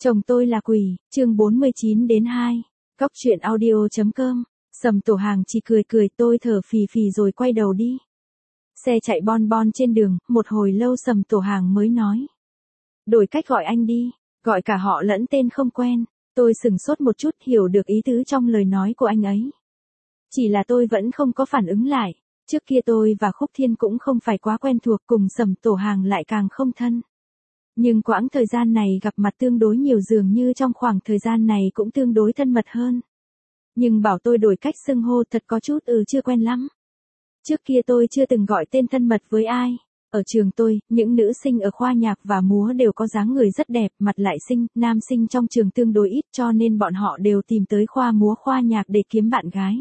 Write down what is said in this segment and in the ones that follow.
Chồng tôi là quỷ, chương 49-2. Cóc truyện audio.com. Sầm Tổ Hàng chỉ cười cười, tôi thở phì phì rồi quay đầu đi. Xe chạy bon bon trên đường, một hồi lâu Sầm Tổ Hàng mới nói. Đổi cách gọi anh đi, gọi cả họ lẫn tên không quen. Tôi sửng sốt một chút, hiểu được ý tứ trong lời nói của anh ấy. Chỉ là tôi vẫn không có phản ứng lại. Trước kia tôi và Khúc Thiên cũng không phải quá quen thuộc, cùng Sầm Tổ Hàng lại càng không thân. Nhưng quãng thời gian này gặp mặt tương đối nhiều, dường như trong khoảng thời gian này cũng tương đối thân mật hơn. Nhưng bảo tôi đổi cách xưng hô thật có chút chưa quen lắm. Trước kia tôi chưa từng gọi tên thân mật với ai. Ở trường tôi, những nữ sinh ở khoa nhạc và múa đều có dáng người rất đẹp, mặt lại xinh, nam sinh trong trường tương đối ít cho nên bọn họ đều tìm tới khoa múa khoa nhạc để kiếm bạn gái.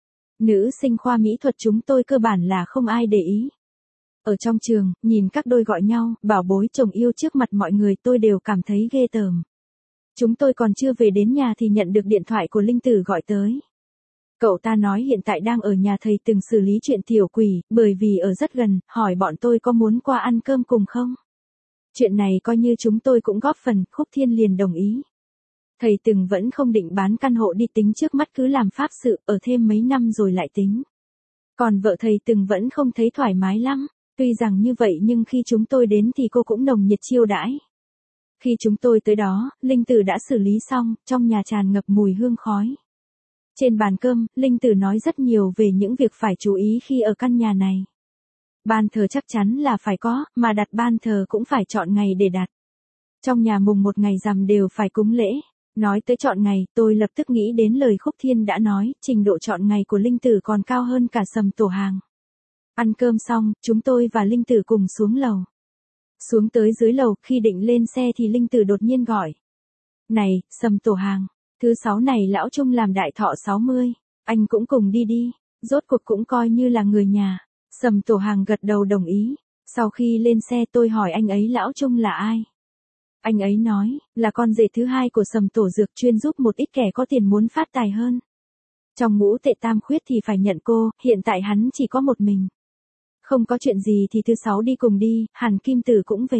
Nữ sinh khoa mỹ thuật chúng tôi cơ bản là không ai để ý. Ở trong trường, nhìn các đôi gọi nhau, bảo bối chồng yêu trước mặt mọi người tôi đều cảm thấy ghê tởm. Chúng tôi còn chưa về đến nhà thì nhận được điện thoại của Linh Tử gọi tới. Cậu ta nói hiện tại đang ở nhà thầy từng xử lý chuyện tiểu quỷ, bởi vì ở rất gần, hỏi bọn tôi có muốn qua ăn cơm cùng không. Chuyện này coi như chúng tôi cũng góp phần, Khúc Thiên liền đồng ý. Thầy từng vẫn không định bán căn hộ đi, tính trước mắt cứ làm pháp sự, ở thêm mấy năm rồi lại tính. Còn vợ thầy từng vẫn không thấy thoải mái lắm. Tuy rằng như vậy nhưng khi chúng tôi đến thì cô cũng nồng nhiệt chiêu đãi. Khi chúng tôi tới đó, Linh Tử đã xử lý xong, trong nhà tràn ngập mùi hương khói. Trên bàn cơm, Linh Tử nói rất nhiều về những việc phải chú ý khi ở căn nhà này. Ban thờ chắc chắn là phải có, mà đặt ban thờ cũng phải chọn ngày để đặt. Trong nhà mùng 1 ngày rằm đều phải cúng lễ. Nói tới chọn ngày, tôi lập tức nghĩ đến lời Khúc Thiên đã nói, trình độ chọn ngày của Linh Tử còn cao hơn cả Sầm Tổ Hàng. Ăn cơm xong, chúng tôi và Linh Tử cùng xuống lầu. Xuống tới dưới lầu, khi định lên xe thì Linh Tử đột nhiên gọi. Này, Sầm Tổ Hàng, thứ 6 này lão Trung làm đại thọ 60, anh cũng cùng đi đi, rốt cuộc cũng coi như là người nhà. Sầm Tổ Hàng gật đầu đồng ý. Sau khi lên xe tôi hỏi anh ấy lão Trung là ai. Anh ấy nói, là con rể thứ hai của Sầm Tổ Dược, chuyên giúp một ít kẻ có tiền muốn phát tài hơn. Trong ngũ tệ tam khuyết thì phải nhận cô, hiện tại hắn chỉ có một mình. Không có chuyện gì thì thứ 6 đi cùng đi, Hàn Kim Tử cũng về.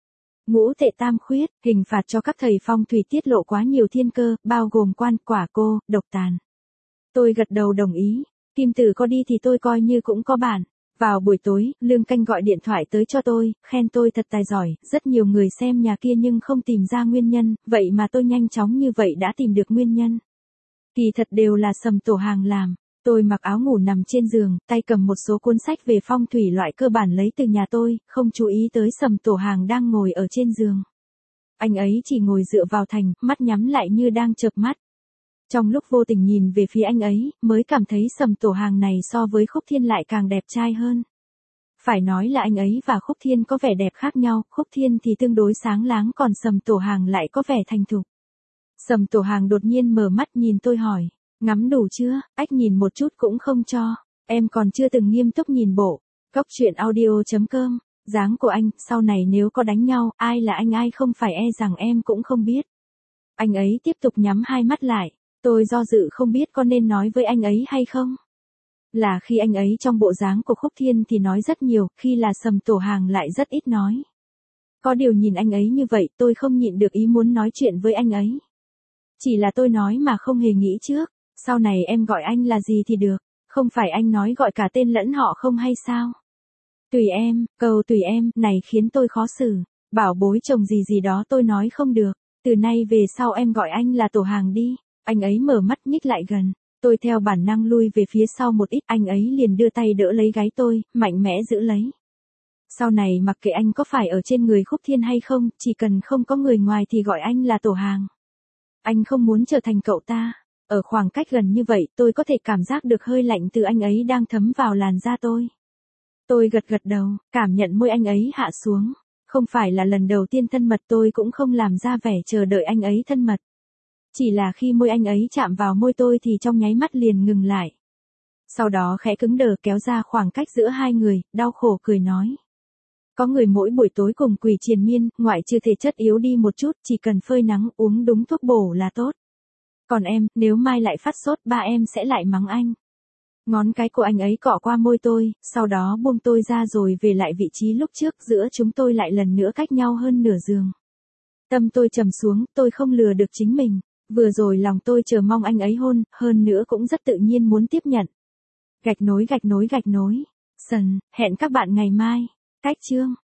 Ngũ tệ tam khuyết, hình phạt cho các thầy phong thủy tiết lộ quá nhiều thiên cơ, bao gồm quan, quả cô, độc tàn. Tôi gật đầu đồng ý, Kim Tử có đi thì tôi coi như cũng có bản. Vào buổi tối, Lương Canh gọi điện thoại tới cho tôi, khen tôi thật tài giỏi, rất nhiều người xem nhà kia nhưng không tìm ra nguyên nhân, vậy mà tôi nhanh chóng như vậy đã tìm được nguyên nhân. Kỳ thật đều là Sầm Tổ Hàng làm. Tôi mặc áo ngủ nằm trên giường, tay cầm một số cuốn sách về phong thủy loại cơ bản lấy từ nhà tôi, không chú ý tới Sầm Tổ Hàng đang ngồi ở trên giường. Anh ấy chỉ ngồi dựa vào thành, mắt nhắm lại như đang chợp mắt. Trong lúc vô tình nhìn về phía anh ấy, mới cảm thấy Sầm Tổ Hàng này so với Khúc Thiên lại càng đẹp trai hơn. Phải nói là anh ấy và Khúc Thiên có vẻ đẹp khác nhau, Khúc Thiên thì tương đối sáng láng còn Sầm Tổ Hàng lại có vẻ thành thục. Sầm Tổ Hàng đột nhiên mở mắt nhìn tôi hỏi. Ngắm đủ chưa, ách nhìn một chút cũng không cho, em còn chưa từng nghiêm túc nhìn bộ. Cóc truyện audio.com, dáng của anh, sau này nếu có đánh nhau, ai là anh ai không phải e rằng em cũng không biết. Anh ấy tiếp tục nhắm hai mắt lại, tôi do dự không biết có nên nói với anh ấy hay không. Là khi anh ấy trong bộ dáng của Khúc Thiên thì nói rất nhiều, khi là Sầm Tổ Hàng lại rất ít nói. Có điều nhìn anh ấy như vậy tôi không nhịn được ý muốn nói chuyện với anh ấy. Chỉ là tôi nói mà không hề nghĩ trước. Sau này em gọi anh là gì thì được, không phải anh nói gọi cả tên lẫn họ không hay sao? Tùy em, câu tùy em, này khiến tôi khó xử, bảo bối chồng gì gì đó tôi nói không được, từ nay về sau em gọi anh là Tổ Hàng đi. Anh ấy mở mắt nhích lại gần, tôi theo bản năng lui về phía sau một ít, anh ấy liền đưa tay đỡ lấy gáy tôi, mạnh mẽ giữ lấy. Sau này mặc kệ anh có phải ở trên người Khúc Thiên hay không, chỉ cần không có người ngoài thì gọi anh là Tổ Hàng. Anh không muốn trở thành cậu ta. Ở khoảng cách gần như vậy tôi có thể cảm giác được hơi lạnh từ anh ấy đang thấm vào làn da tôi. Tôi gật gật đầu, cảm nhận môi anh ấy hạ xuống. Không phải là lần đầu tiên thân mật tôi cũng không làm ra vẻ chờ đợi anh ấy thân mật. Chỉ là khi môi anh ấy chạm vào môi tôi thì trong nháy mắt liền ngừng lại. Sau đó khẽ cứng đờ kéo ra khoảng cách giữa hai người, đau khổ cười nói. Có người mỗi buổi tối cùng quỷ triền miên, ngoại trừ thể chất yếu đi một chút, chỉ cần phơi nắng uống đúng thuốc bổ là tốt. Còn em, nếu mai lại phát sốt ba em sẽ lại mắng anh. Ngón cái của anh ấy cọ qua môi tôi, sau đó buông tôi ra rồi về lại vị trí lúc trước, giữa chúng tôi lại lần nữa cách nhau hơn nửa giường. Tâm tôi trầm xuống, tôi không lừa được chính mình. Vừa rồi lòng tôi chờ mong anh ấy hôn, hơn nữa cũng rất tự nhiên muốn tiếp nhận. Gạch nối. Hẹn các bạn ngày mai. Cách chương.